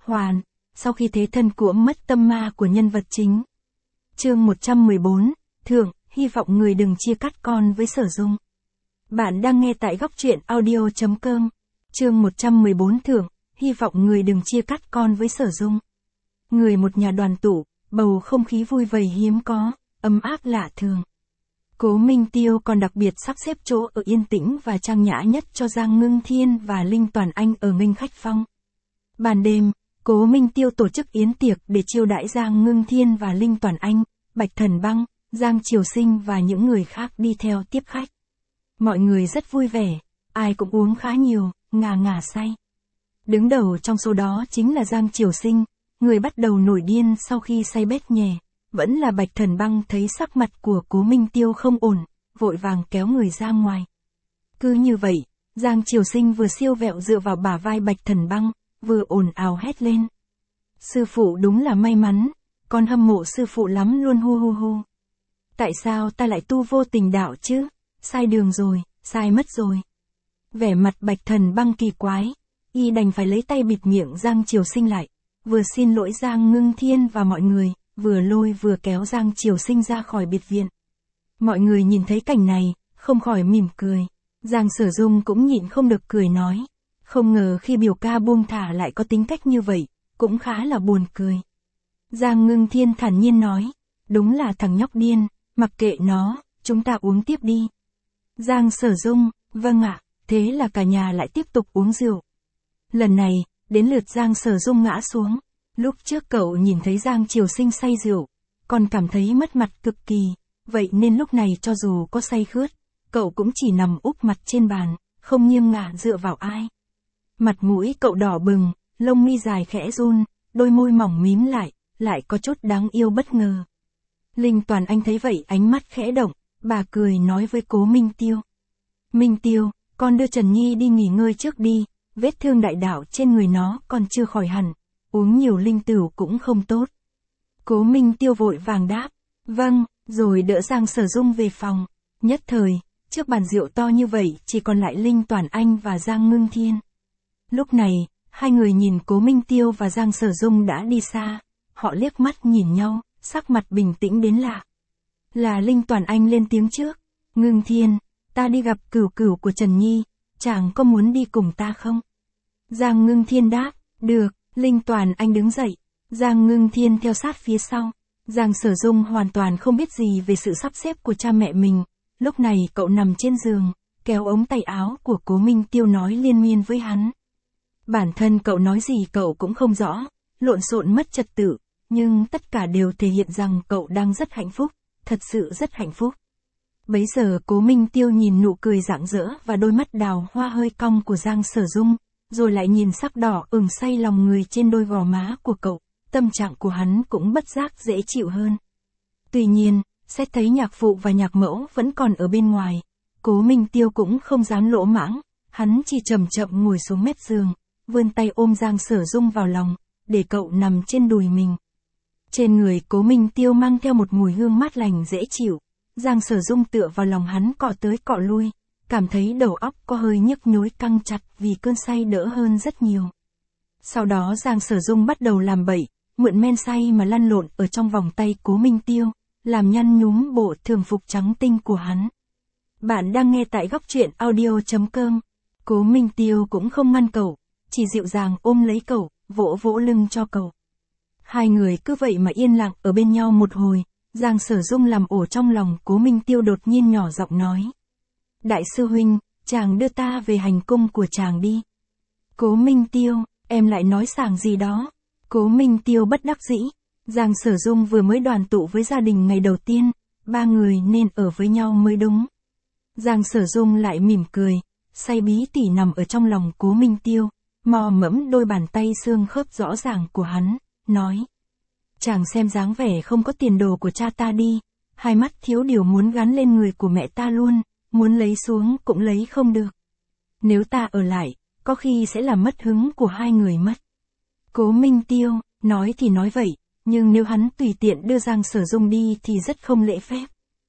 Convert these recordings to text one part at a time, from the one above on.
Hoàn, sau khi thế thân của mất tâm ma của nhân vật chính. Chương 114, Thượng, hy vọng người đừng chia cắt con với Sở Dung. Bạn đang nghe tại góc truyện audio.com. Chương 114 Thượng, hy vọng người đừng chia cắt con với Sở Dung. Người một nhà đoàn tụ, bầu không khí vui vầy hiếm có, ấm áp lạ thường. Cố Minh Tiêu còn đặc biệt sắp xếp chỗ ở yên tĩnh và trang nhã nhất cho Giang Ngưng Thiên và Linh Toàn Anh ở nghênh khách phong. Ban đêm, Cố Minh Tiêu tổ chức yến tiệc để chiêu đãi Giang Ngưng Thiên và Linh Toàn Anh, Bạch Thần Băng, Giang Triều Sinh và những người khác đi theo tiếp khách. Mọi người rất vui vẻ, ai cũng uống khá nhiều, ngà ngà say. Đứng đầu trong số đó chính là Giang Triều Sinh, người bắt đầu nổi điên sau khi say bét nhè. Vẫn là Bạch Thần Băng thấy sắc mặt của Cố Minh Tiêu không ổn, vội vàng kéo người ra ngoài. Cứ như vậy, Giang Triều Sinh vừa siêu vẹo dựa vào bả vai Bạch Thần Băng, vừa ồn ào hét lên. Sư phụ đúng là may mắn, con hâm mộ sư phụ lắm luôn hu hu hu. Tại sao ta lại tu vô tình đạo chứ? Sai đường rồi, sai mất rồi. Vẻ mặt Bạch Thần Băng kỳ quái, y đành phải lấy tay bịt miệng Giang Triều Sinh lại, vừa xin lỗi Giang Ngưng Thiên và mọi người, vừa lôi vừa kéo Giang Triều Sinh ra khỏi biệt viện. Mọi người nhìn thấy cảnh này, không khỏi mỉm cười. Giang Sở Dung cũng nhịn không được cười nói. Không ngờ khi biểu ca buông thả lại có tính cách như vậy, cũng khá là buồn cười. Giang Ngưng Thiên thản nhiên nói, đúng là thằng nhóc điên, mặc kệ nó, chúng ta uống tiếp đi. Giang Sở Dung, vâng ạ, thế là cả nhà lại tiếp tục uống rượu. Lần này, đến lượt Giang Sở Dung ngã xuống. Lúc trước cậu nhìn thấy Giang Triều Sinh say rượu, còn cảm thấy mất mặt cực kỳ, vậy nên lúc này cho dù có say khướt, cậu cũng chỉ nằm úp mặt trên bàn, không nghiêng ngả dựa vào ai. Mặt mũi cậu đỏ bừng, lông mi dài khẽ run, đôi môi mỏng mím lại có chút đáng yêu bất ngờ. Linh Toàn Anh thấy vậy ánh mắt khẽ động, bà cười nói với Cố Minh Tiêu. Minh Tiêu, con đưa Trần Nhi đi nghỉ ngơi trước đi, vết thương đại đạo trên người nó còn chưa khỏi hẳn. Uống nhiều linh tửu cũng không tốt. Cố Minh Tiêu vội vàng đáp, vâng, rồi đỡ Giang Sở Dung về phòng. Nhất thời, trước bàn rượu to như vậy chỉ còn lại Linh Toàn Anh và Giang Ngưng Thiên. Lúc này, hai người nhìn Cố Minh Tiêu và Giang Sở Dung đã đi xa, họ liếc mắt nhìn nhau, sắc mặt bình tĩnh đến lạ. Là Linh Toàn Anh lên tiếng trước, Ngưng Thiên, ta đi gặp cửu cửu của Trần Nhi, chàng có muốn đi cùng ta không? Giang Ngưng Thiên đáp, được. Linh Toàn Anh đứng dậy, Giang Ngưng Thiên theo sát phía sau. Giang Sở Dung hoàn toàn không biết gì về sự sắp xếp của cha mẹ mình. Lúc này cậu nằm trên giường, kéo ống tay áo của Cố Minh Tiêu nói liên miên với hắn. Bản thân cậu nói gì cậu cũng không rõ, lộn xộn mất trật tự, nhưng tất cả đều thể hiện rằng cậu đang rất hạnh phúc, thật sự rất hạnh phúc. Bấy giờ Cố Minh Tiêu nhìn nụ cười rạng rỡ và đôi mắt đào hoa hơi cong của Giang Sở Dung. Rồi lại nhìn sắc đỏ ửng say lòng người trên đôi gò má của cậu, tâm trạng của hắn cũng bất giác dễ chịu hơn. Tuy nhiên, xét thấy nhạc phụ và nhạc mẫu vẫn còn ở bên ngoài, Cố Minh Tiêu cũng không dám lỗ mãng, hắn chỉ chậm chậm ngồi xuống mép giường, vươn tay ôm Giang Sở Dung vào lòng, để cậu nằm trên đùi mình. Trên người Cố Minh Tiêu mang theo một mùi hương mát lành dễ chịu, Giang Sở Dung tựa vào lòng hắn cọ tới cọ lui. Cảm thấy đầu óc có hơi nhức nhối căng chặt vì cơn say đỡ hơn rất nhiều. Sau đó Giang Sở Dung bắt đầu làm bậy, mượn men say mà lăn lộn ở trong vòng tay Cố Minh Tiêu, làm nhăn nhúm bộ thường phục trắng tinh của hắn. Bạn đang nghe tại góc truyện audio.com. Cố Minh Tiêu cũng không ngăn cậu, chỉ dịu dàng ôm lấy cậu, vỗ vỗ lưng cho cậu. Hai người cứ vậy mà yên lặng ở bên nhau một hồi, Giang Sở Dung làm ổ trong lòng Cố Minh Tiêu đột nhiên nhỏ giọng nói. Đại sư huynh, chàng đưa ta về hành cung của chàng đi. Cố Minh Tiêu, em lại nói sảng gì đó. Cố Minh Tiêu bất đắc dĩ. Giang Sở Dung vừa mới đoàn tụ với gia đình ngày đầu tiên, ba người nên ở với nhau mới đúng. Giang Sở Dung lại mỉm cười, say bí tỉ nằm ở trong lòng Cố Minh Tiêu, mò mẫm đôi bàn tay xương khớp rõ ràng của hắn, nói. Chàng xem dáng vẻ không có tiền đồ của cha ta đi, hai mắt thiếu điều muốn gắn lên người của mẹ ta luôn. Muốn lấy xuống cũng lấy không được. Nếu ta ở lại, có khi sẽ làm mất hứng của hai người mất. Cố Minh Tiêu, nói thì nói vậy, nhưng nếu hắn tùy tiện đưa Giang Sở Dung đi thì rất không lễ phép.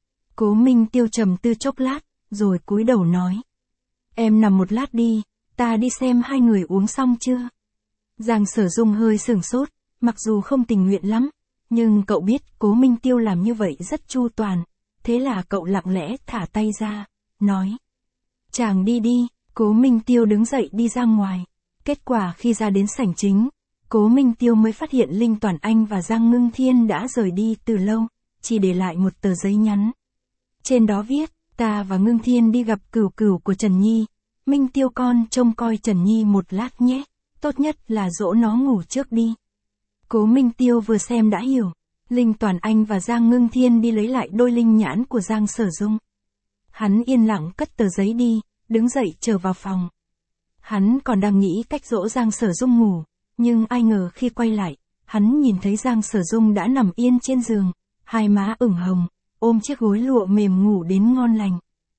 Cố Minh Tiêu trầm tư chốc lát, rồi cúi đầu nói. Em nằm một lát đi, ta đi xem hai người uống xong chưa. Giang Sở Dung hơi sửng sốt, mặc dù không tình nguyện lắm, nhưng cậu biết Cố Minh Tiêu làm như vậy rất chu toàn, thế là cậu lặng lẽ thả tay ra, nói. Chàng đi đi, Cố Minh Tiêu đứng dậy đi ra ngoài. Kết quả khi ra đến sảnh chính, Cố Minh Tiêu mới phát hiện Linh Toàn Anh và Giang Ngưng Thiên đã rời đi từ lâu, chỉ để lại một tờ giấy nhắn. Trên đó viết, ta và Ngưng Thiên đi gặp cửu cửu của Trần Nhi, Minh Tiêu con trông coi Trần Nhi một lát nhé, tốt nhất là dỗ nó ngủ trước đi. Cố Minh Tiêu vừa xem đã hiểu, Linh Toàn Anh và Giang Ngưng Thiên đi lấy lại đôi linh nhãn của Giang Sở Dung. Hắn yên lặng cất tờ giấy đi, đứng dậy trở vào phòng. Hắn còn đang nghĩ cách dỗ Giang Sở Dung ngủ, nhưng ai ngờ khi quay lại, hắn nhìn thấy Giang Sở Dung đã nằm yên trên giường, hai má ửng hồng, ôm chiếc gối lụa mềm ngủ đến ngon lành.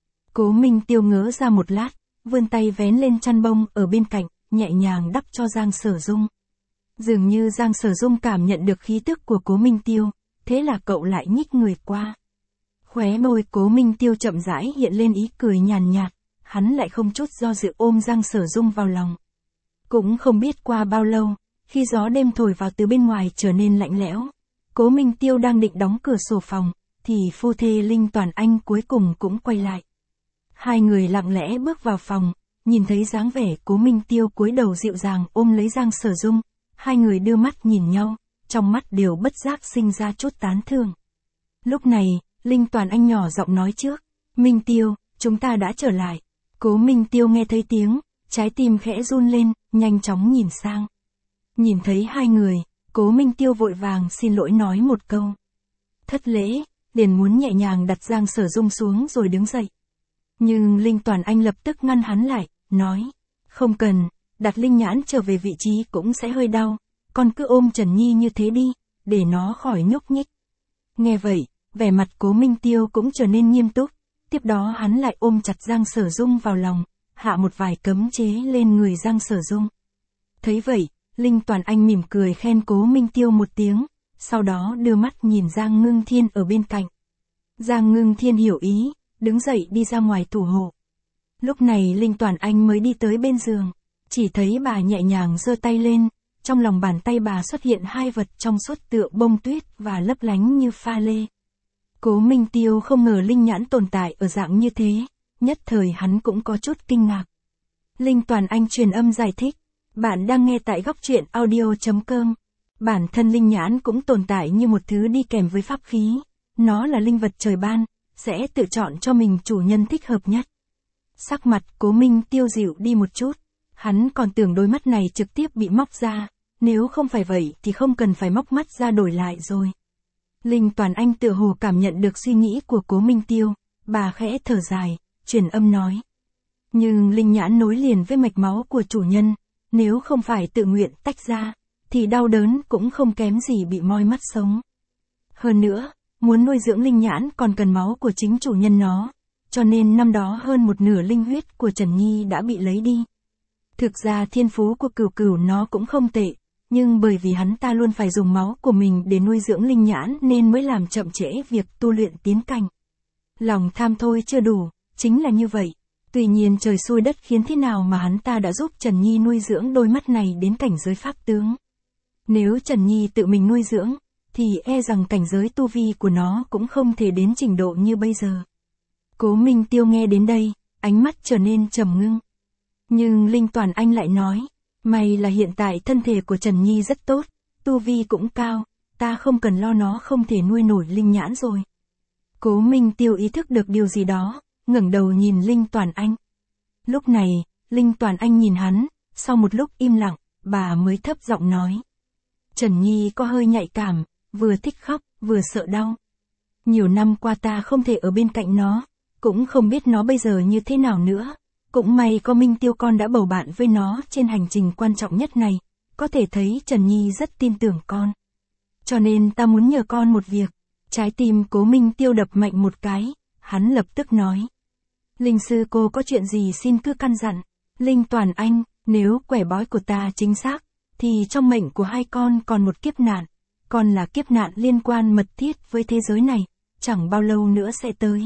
Cố Minh Tiêu ngớ ra một lát, vươn tay vén lên chăn bông ở bên cạnh, nhẹ nhàng đắp cho Giang Sở Dung. Dường như Giang Sở Dung cảm nhận được khí tức của Cố Minh Tiêu, thế là cậu lại nhích người qua. Khóe môi Cố Minh Tiêu chậm rãi hiện lên ý cười nhàn nhạt, hắn lại không chút do dự ôm Giang Sở Dung vào lòng. Cũng không biết qua bao lâu, khi gió đêm thổi vào từ bên ngoài trở nên lạnh lẽo, Cố Minh Tiêu đang định đóng cửa sổ phòng, thì phu thê Linh Toàn Anh cuối cùng cũng quay lại. Hai người lặng lẽ bước vào phòng, nhìn thấy dáng vẻ Cố Minh Tiêu cúi đầu dịu dàng ôm lấy Giang Sở Dung, hai người đưa mắt nhìn nhau, trong mắt đều bất giác sinh ra chút tán thưởng. Lúc này, Linh Toàn Anh nhỏ giọng nói trước, Minh Tiêu, chúng ta đã trở lại. Cố Minh Tiêu nghe thấy tiếng, trái tim khẽ run lên, nhanh chóng nhìn sang. Nhìn thấy hai người, Cố Minh Tiêu vội vàng xin lỗi nói một câu. Thất lễ, liền muốn nhẹ nhàng đặt Giang Sở Dung xuống rồi đứng dậy. Nhưng Linh Toàn Anh lập tức ngăn hắn lại, nói, không cần, đặt linh nhãn trở về vị trí cũng sẽ hơi đau, con cứ ôm Trần Nhi như thế đi, để nó khỏi nhúc nhích. Nghe vậy, vẻ mặt Cố Minh Tiêu cũng trở nên nghiêm túc, tiếp đó hắn lại ôm chặt Giang Sở Dung vào lòng, hạ một vài cấm chế lên người Giang Sở Dung. Thấy vậy, Linh Toàn Anh mỉm cười khen Cố Minh Tiêu một tiếng, sau đó đưa mắt nhìn Giang Ngưng Thiên ở bên cạnh. Giang Ngưng Thiên hiểu ý, đứng dậy đi ra ngoài thủ hộ. Lúc này Linh Toàn Anh mới đi tới bên giường, chỉ thấy bà nhẹ nhàng giơ tay lên, trong lòng bàn tay bà xuất hiện hai vật trong suốt tựa bông tuyết và lấp lánh như pha lê. Cố Minh Tiêu không ngờ linh nhãn tồn tại ở dạng như thế, nhất thời hắn cũng có chút kinh ngạc. Linh Toàn Anh truyền âm giải thích, bạn đang nghe tại góc truyện audio.com. Bản thân linh nhãn cũng tồn tại như một thứ đi kèm với pháp khí, nó là linh vật trời ban, sẽ tự chọn cho mình chủ nhân thích hợp nhất. Sắc mặt Cố Minh Tiêu dịu đi một chút, hắn còn tưởng đôi mắt này trực tiếp bị móc ra, nếu không phải vậy thì không cần phải móc mắt ra đổi lại rồi. Linh Toàn Anh tựa hồ cảm nhận được suy nghĩ của Cố Minh Tiêu, bà khẽ thở dài, truyền âm nói. Nhưng linh nhãn nối liền với mạch máu của chủ nhân, nếu không phải tự nguyện tách ra, thì đau đớn cũng không kém gì bị moi mắt sống. Hơn nữa, muốn nuôi dưỡng linh nhãn còn cần máu của chính chủ nhân nó, cho nên năm đó hơn một nửa linh huyết của Trần Nhi đã bị lấy đi. Thực ra thiên phú của cửu cửu nó cũng không tệ, nhưng bởi vì hắn ta luôn phải dùng máu của mình để nuôi dưỡng linh nhãn nên mới làm chậm trễ việc tu luyện tiến cảnh. Lòng tham thôi chưa đủ, chính là như vậy. Tuy nhiên trời xui đất khiến thế nào mà hắn ta đã giúp Trần Nhi nuôi dưỡng đôi mắt này đến cảnh giới pháp tướng. Nếu Trần Nhi tự mình nuôi dưỡng, thì e rằng cảnh giới tu vi của nó cũng không thể đến trình độ như bây giờ. Cố Minh Tiêu nghe đến đây, ánh mắt trở nên trầm ngưng. Nhưng Linh Toàn Anh lại nói, may là hiện tại thân thể của Trần Nhi rất tốt, tu vi cũng cao, ta không cần lo nó không thể nuôi nổi linh nhãn rồi. Cố Minh Tiêu ý thức được điều gì đó, ngẩng đầu nhìn Linh Toàn Anh. Lúc này, Linh Toàn Anh nhìn hắn, sau một lúc im lặng, bà mới thấp giọng nói. Trần Nhi có hơi nhạy cảm, vừa thích khóc, vừa sợ đau. Nhiều năm qua ta không thể ở bên cạnh nó, cũng không biết nó bây giờ như thế nào nữa. Cũng may có Minh Tiêu con đã bầu bạn với nó trên hành trình quan trọng nhất này, có thể thấy Trần Nhi rất tin tưởng con. Cho nên ta muốn nhờ con một việc. Trái tim Cố Minh Tiêu đập mạnh một cái, hắn lập tức nói. Linh sư cô có chuyện gì xin cứ căn dặn. Linh Toàn Anh, nếu quẻ bói của ta chính xác, thì trong mệnh của hai con còn một kiếp nạn. Còn là kiếp nạn liên quan mật thiết với thế giới này, chẳng bao lâu nữa sẽ tới.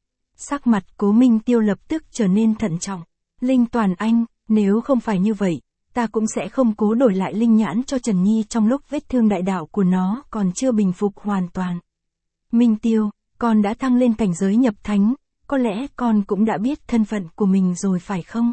Sắc mặt Cố Minh Tiêu lập tức trở nên thận trọng. Linh Toàn Anh, nếu không phải như vậy, ta cũng sẽ không cố đổi lại linh nhãn cho Trần Nhi trong lúc vết thương đại đạo của nó còn chưa bình phục hoàn toàn. Minh Tiêu, con đã thăng lên cảnh giới nhập thánh, có lẽ con cũng đã biết thân phận của mình rồi phải không?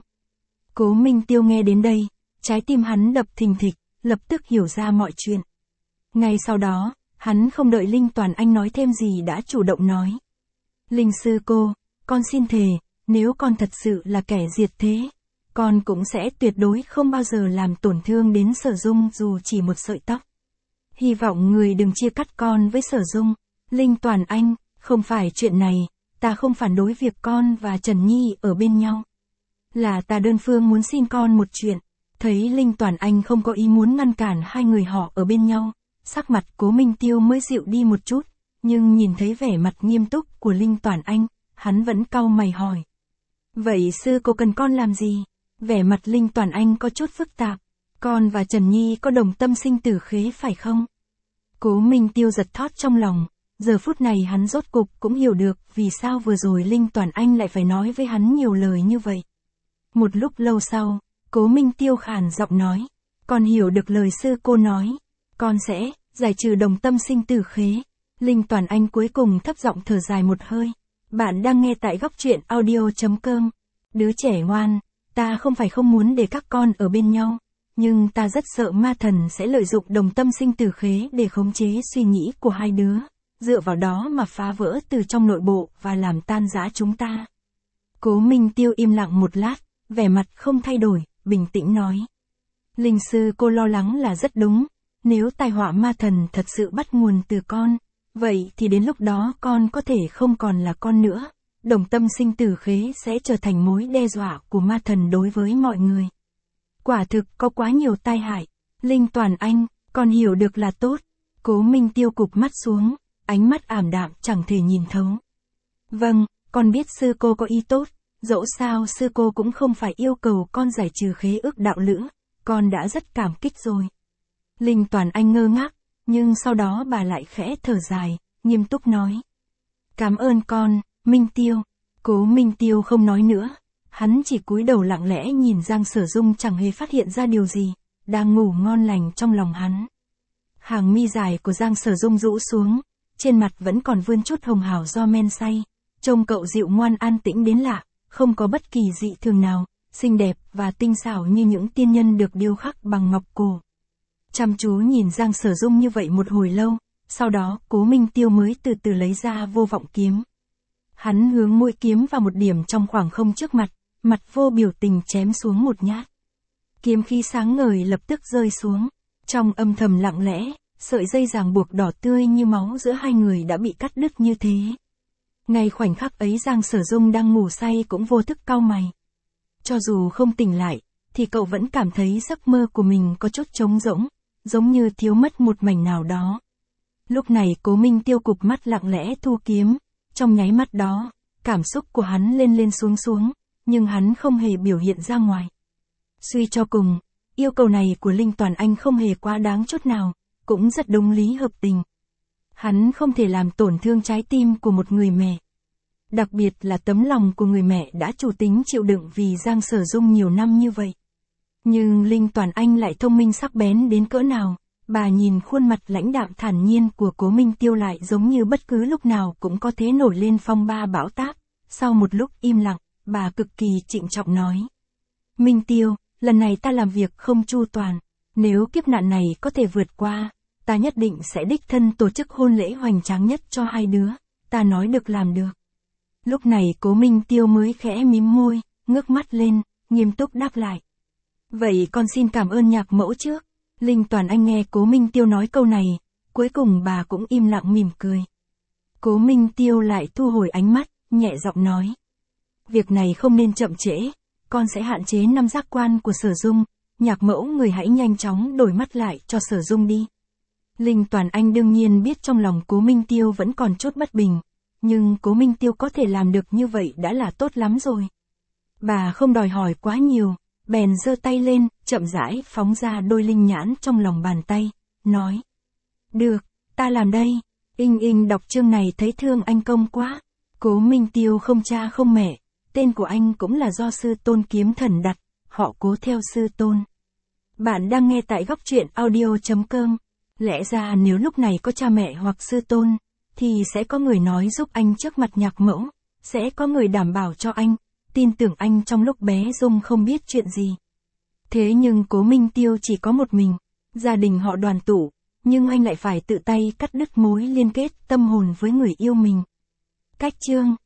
Cố Minh Tiêu nghe đến đây, trái tim hắn đập thình thịch, lập tức hiểu ra mọi chuyện. Ngay sau đó, hắn không đợi Linh Toàn Anh nói thêm gì đã chủ động nói. Linh sư cô, con xin thề, nếu con thật sự là kẻ diệt thế, con cũng sẽ tuyệt đối không bao giờ làm tổn thương đến Sở Dung dù chỉ một sợi tóc. Hy vọng người đừng chia cắt con với Sở Dung. Linh Toàn Anh, không phải chuyện này, ta không phản đối việc con và Trần Nhi ở bên nhau. Là ta đơn phương muốn xin con một chuyện. Thấy Linh Toàn Anh không có ý muốn ngăn cản hai người họ ở bên nhau, sắc mặt Cố Minh Tiêu mới dịu đi một chút, nhưng nhìn thấy vẻ mặt nghiêm túc của Linh Toàn Anh, hắn vẫn cau mày hỏi. Vậy sư cô cần con làm gì? Vẻ mặt Linh Toàn Anh có chút phức tạp. Con và Trần Nhi có đồng tâm sinh tử khế phải không? Cố Minh Tiêu giật thót trong lòng. Giờ phút này hắn rốt cục cũng hiểu được vì sao vừa rồi Linh Toàn Anh lại phải nói với hắn nhiều lời như vậy. Một lúc lâu sau, Cố Minh Tiêu khàn giọng nói. Con hiểu được lời sư cô nói. Con sẽ giải trừ đồng tâm sinh tử khế. Linh Toàn Anh cuối cùng thấp giọng thở dài một hơi. Bạn đang nghe tại góc truyện audio.com. Đứa trẻ ngoan, ta không phải không muốn để các con ở bên nhau, nhưng ta rất sợ ma thần sẽ lợi dụng đồng tâm sinh tử khế để khống chế suy nghĩ của hai đứa, dựa vào đó mà phá vỡ từ trong nội bộ và làm tan rã chúng ta. Cố Minh Tiêu im lặng một lát, vẻ mặt không thay đổi, bình tĩnh nói. Linh sư cô lo lắng là rất đúng, nếu tai họa ma thần thật sự bắt nguồn từ con, vậy thì đến lúc đó con có thể không còn là con nữa. Đồng tâm sinh tử khế sẽ trở thành mối đe dọa của ma thần đối với mọi người. Quả thực có quá nhiều tai hại. Linh Toàn Anh, con hiểu được là tốt. Cố Minh Tiêu cụp mắt xuống, ánh mắt ảm đạm chẳng thể nhìn thấu. Vâng, con biết sư cô có ý tốt, dẫu sao sư cô cũng không phải yêu cầu con giải trừ khế ước đạo lữ, con đã rất cảm kích rồi. Linh Toàn Anh ngơ ngác, nhưng sau đó bà lại khẽ thở dài, nghiêm túc nói. Cảm ơn con, Minh Tiêu. Cố Minh Tiêu không nói nữa, hắn chỉ cúi đầu lặng lẽ nhìn Giang Sở Dung chẳng hề phát hiện ra điều gì, đang ngủ ngon lành trong lòng hắn. Hàng mi dài của Giang Sở Dung rũ xuống, trên mặt vẫn còn vươn chút hồng hào do men say, trông cậu dịu ngoan an tĩnh đến lạ, không có bất kỳ dị thường nào, xinh đẹp và tinh xảo như những tiên nhân được điêu khắc bằng ngọc cổ. Chăm chú nhìn Giang Sở Dung như vậy một hồi lâu, sau đó Cố Minh Tiêu mới từ từ lấy ra vô vọng kiếm. Hắn hướng mũi kiếm vào một điểm trong khoảng không trước mặt, mặt vô biểu tình chém xuống một nhát. Kiếm khí sáng ngời lập tức rơi xuống, trong âm thầm lặng lẽ, sợi dây ràng buộc đỏ tươi như máu giữa hai người đã bị cắt đứt như thế. Ngay khoảnh khắc ấy Giang Sở Dung đang ngủ say cũng vô thức cau mày. Cho dù không tỉnh lại, thì cậu vẫn cảm thấy giấc mơ của mình có chút trống rỗng, giống như thiếu mất một mảnh nào đó. Lúc này Cố Minh Tiêu cụp mắt lặng lẽ thu kiếm, trong nháy mắt đó, cảm xúc của hắn lên lên xuống xuống, nhưng hắn không hề biểu hiện ra ngoài. Suy cho cùng, yêu cầu này của Linh Toàn Anh không hề quá đáng chút nào, cũng rất đúng lý hợp tình. Hắn không thể làm tổn thương trái tim của một người mẹ. Đặc biệt là tấm lòng của người mẹ đã chủ tính chịu đựng vì Giang Sở Dung nhiều năm như vậy. Nhưng Linh Toàn Anh lại thông minh sắc bén đến cỡ nào, bà nhìn khuôn mặt lãnh đạm thản nhiên của Cố Minh Tiêu lại giống như bất cứ lúc nào cũng có thể nổi lên phong ba bão táp. Sau một lúc im lặng, bà cực kỳ trịnh trọng nói. Minh Tiêu, lần này ta làm việc không chu toàn, nếu kiếp nạn này có thể vượt qua, ta nhất định sẽ đích thân tổ chức hôn lễ hoành tráng nhất cho hai đứa, ta nói được làm được. Lúc này Cố Minh Tiêu mới khẽ mím môi, ngước mắt lên, nghiêm túc đáp lại. Vậy con xin cảm ơn nhạc mẫu trước. Linh Toàn Anh nghe Cố Minh Tiêu nói câu này, cuối cùng bà cũng im lặng mỉm cười. Cố Minh Tiêu lại thu hồi ánh mắt, nhẹ giọng nói. Việc này không nên chậm trễ, con sẽ hạn chế năm giác quan của Sở Dung, nhạc mẫu người hãy nhanh chóng đổi mắt lại cho Sở Dung đi. Linh Toàn Anh đương nhiên biết trong lòng Cố Minh Tiêu vẫn còn chút bất bình, nhưng Cố Minh Tiêu có thể làm được như vậy đã là tốt lắm rồi. Bà không đòi hỏi quá nhiều, bèn giơ tay lên, chậm rãi phóng ra đôi linh nhãn trong lòng bàn tay, nói. Được, ta làm đây. Inh đọc chương này thấy thương anh công quá. Cố Minh Tiêu không cha không mẹ, tên của anh cũng là do sư tôn Kiếm Thần đặt, họ Cố theo sư tôn. Bạn đang nghe tại góc truyện audio.com. Lẽ ra nếu lúc này có cha mẹ hoặc sư tôn, thì sẽ có người nói giúp anh trước mặt nhạc mẫu, sẽ có người đảm bảo cho anh, tin tưởng anh trong lúc bé Dung không biết chuyện gì. Thế nhưng Cố Minh Tiêu chỉ có một mình, gia đình họ đoàn tụ, nhưng anh lại phải tự tay cắt đứt mối liên kết tâm hồn với người yêu mình. Cách chương